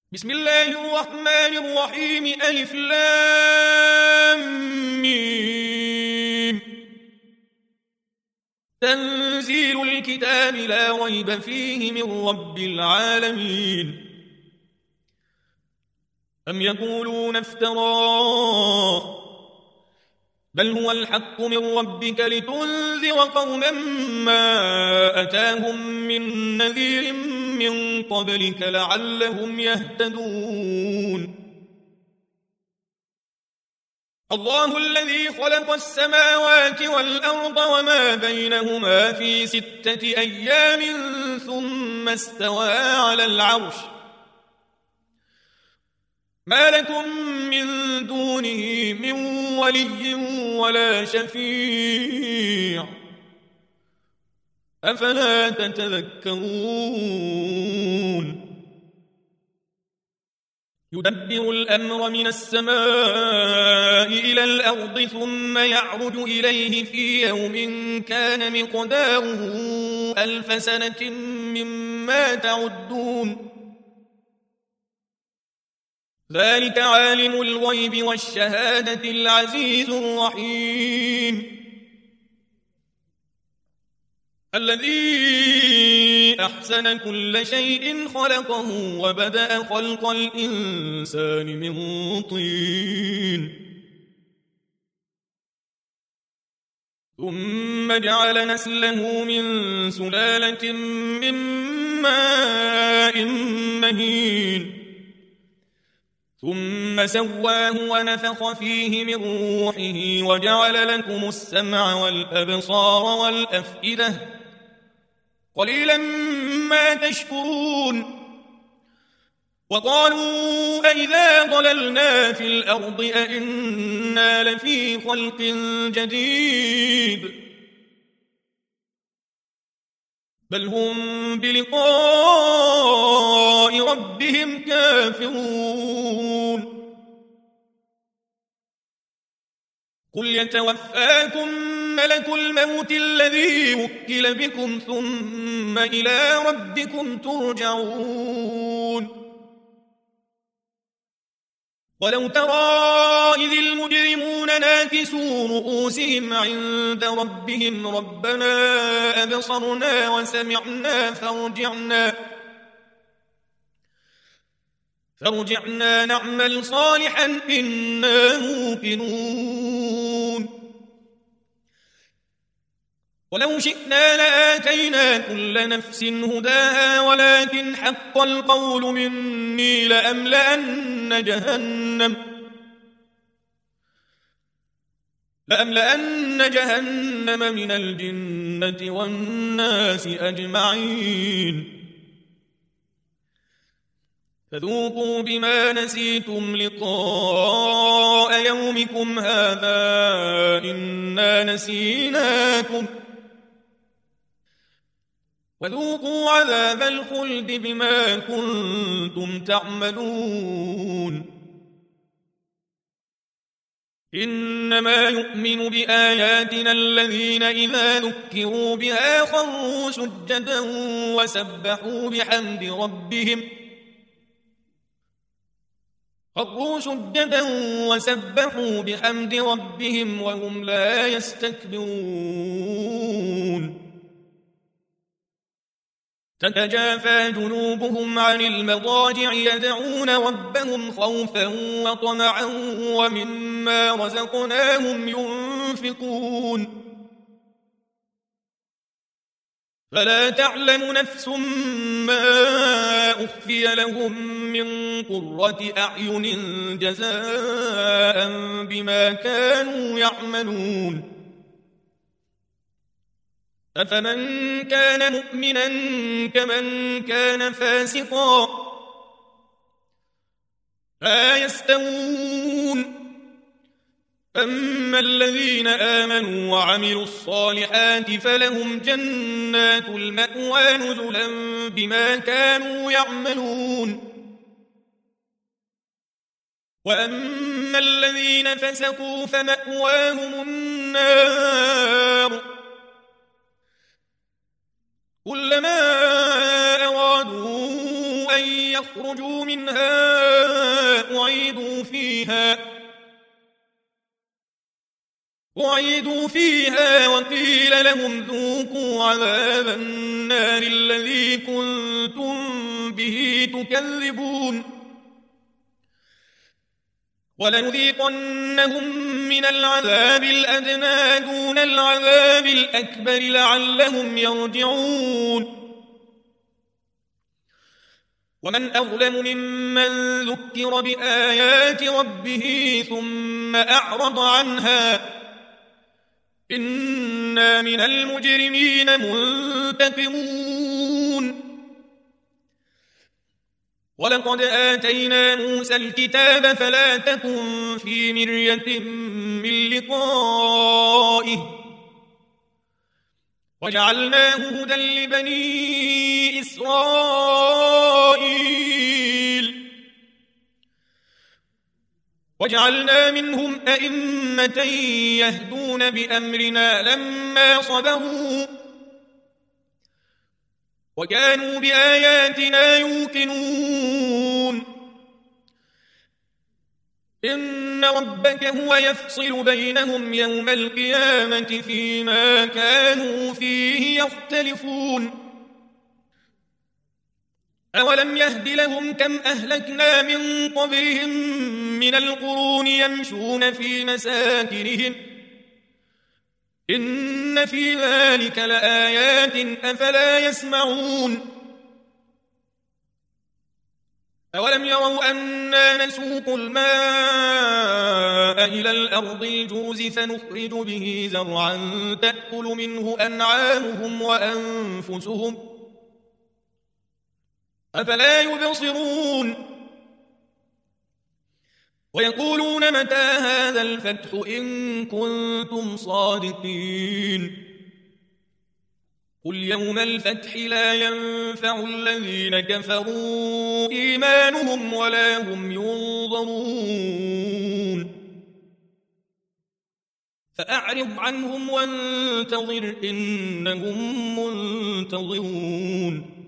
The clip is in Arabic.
بسم الله الرحمن الرحيم ألف لام ميم. تنزيل الكتاب لا ريب فيه من رب العالمين. أم يقولون افتراه بل هو الحق من ربك لتنذر قوما ما أتاهم من نذير من قبلك لعلهم يهتدون. الله الذي خلق السماوات والأرض وما بينهما في 6 أيام ثم استوى على العرش ما لكم من دونه من ولي ولا شفيع أفلا تتذكرون. يدبر الأمر من السماء إلى الأرض ثم يعرج إليه في يوم كان مقداره 1000 سنة مما تعدون. ذلك عالم الغيب والشهادة العزيز الرحيم الذي أحسن كل شيء خلقه وبدأ خلق الإنسان من طين ثم جعل نسله من سلالة من ماء مهين ثم سواه ونفخ فيه من روحه وجعل لكم السمع والأبصار والأفئدة قليلا ما تشكرون. وقالوا أئذا ضللنا في الأرض أئنا لفي خلق جديد بل هم بلقاء ربهم كافرون. قل يتوفاكم ملك الموت الذي وكل بكم ثم إلى ربكم ترجعون. ولو ترى إذ المجرمون ناكسوا رؤوسهم عند ربهم ربنا أبصرنا وسمعنا فارجعنا نعمل صالحا إنا موقنون. ولو شئنا لآتينا كل نفس هداها ولكن حق القول مني لأملأن جهنم من الجنة والناس أجمعين. فذوقوا بما نسيتم لقاء يومكم هذا إنا نسيناكم وذوقوا عذاب الخلد بما كنتم تعملون. إنما يؤمن بآياتنا الذين إذا ذكروا بها خروا سجدا وسبحوا بحمد ربهم وهم لا يستكبرون. تتجافى جنوبهم عن المضاجع يدعون ربهم خوفا وطمعا ومما رزقناهم ينفقون. فلا تعلم نفس ما أخفي لهم من قرة أعين جزاء بما كانوا يعملون. أفمن كان مؤمنا كمن كان فاسقا لا يستوون. أما الذين آمنوا وعملوا الصالحات فلهم جنات المأوى نزلا بما كانوا يعملون. وأما الذين فسقوا فمأواهم النار كلما أرادوا أن يخرجوا منها أعيدوا فيها وقيل لهم ذوقوا عذاب النار الذي كنتم به تكذبون ولنذيقنهم من العذاب الأدنى دون العذاب الأكبر لعلهم يرجعون ومن أظلم ممن ذكر بآيات ربه ثم أعرض عنها إنا من المجرمين منتقمون ولقد آتينا موسى الكتاب فلا تكن في مرية من لقائه وجعلناه هدى لبني إسرائيل وجعلنا منهم أئمة يهدون بأمرنا لما صبروا وكانوا بآياتنا يوقنون إن ربك هو يفصل بينهم يوم القيامة فيما كانوا فيه يختلفون أولم يهد لهم كم أهلكنا من قبلهم من القرون يمشون في مساكنهم إن في ذلك لآيات أفلا يسمعون أولم يروا أنا نسوق الماء إلى الأرض الجرز فنخرج به زرعا تأكل منه أنعامهم وأنفسهم أفلا يبصرون ويقولون متى هذا الفتح إن كنتم صادقين قل يوم الفتح لا ينفع الذين كفروا إيمانهم ولا هم ينظرون فأعرض عنهم وانتظر إنهم منتظرون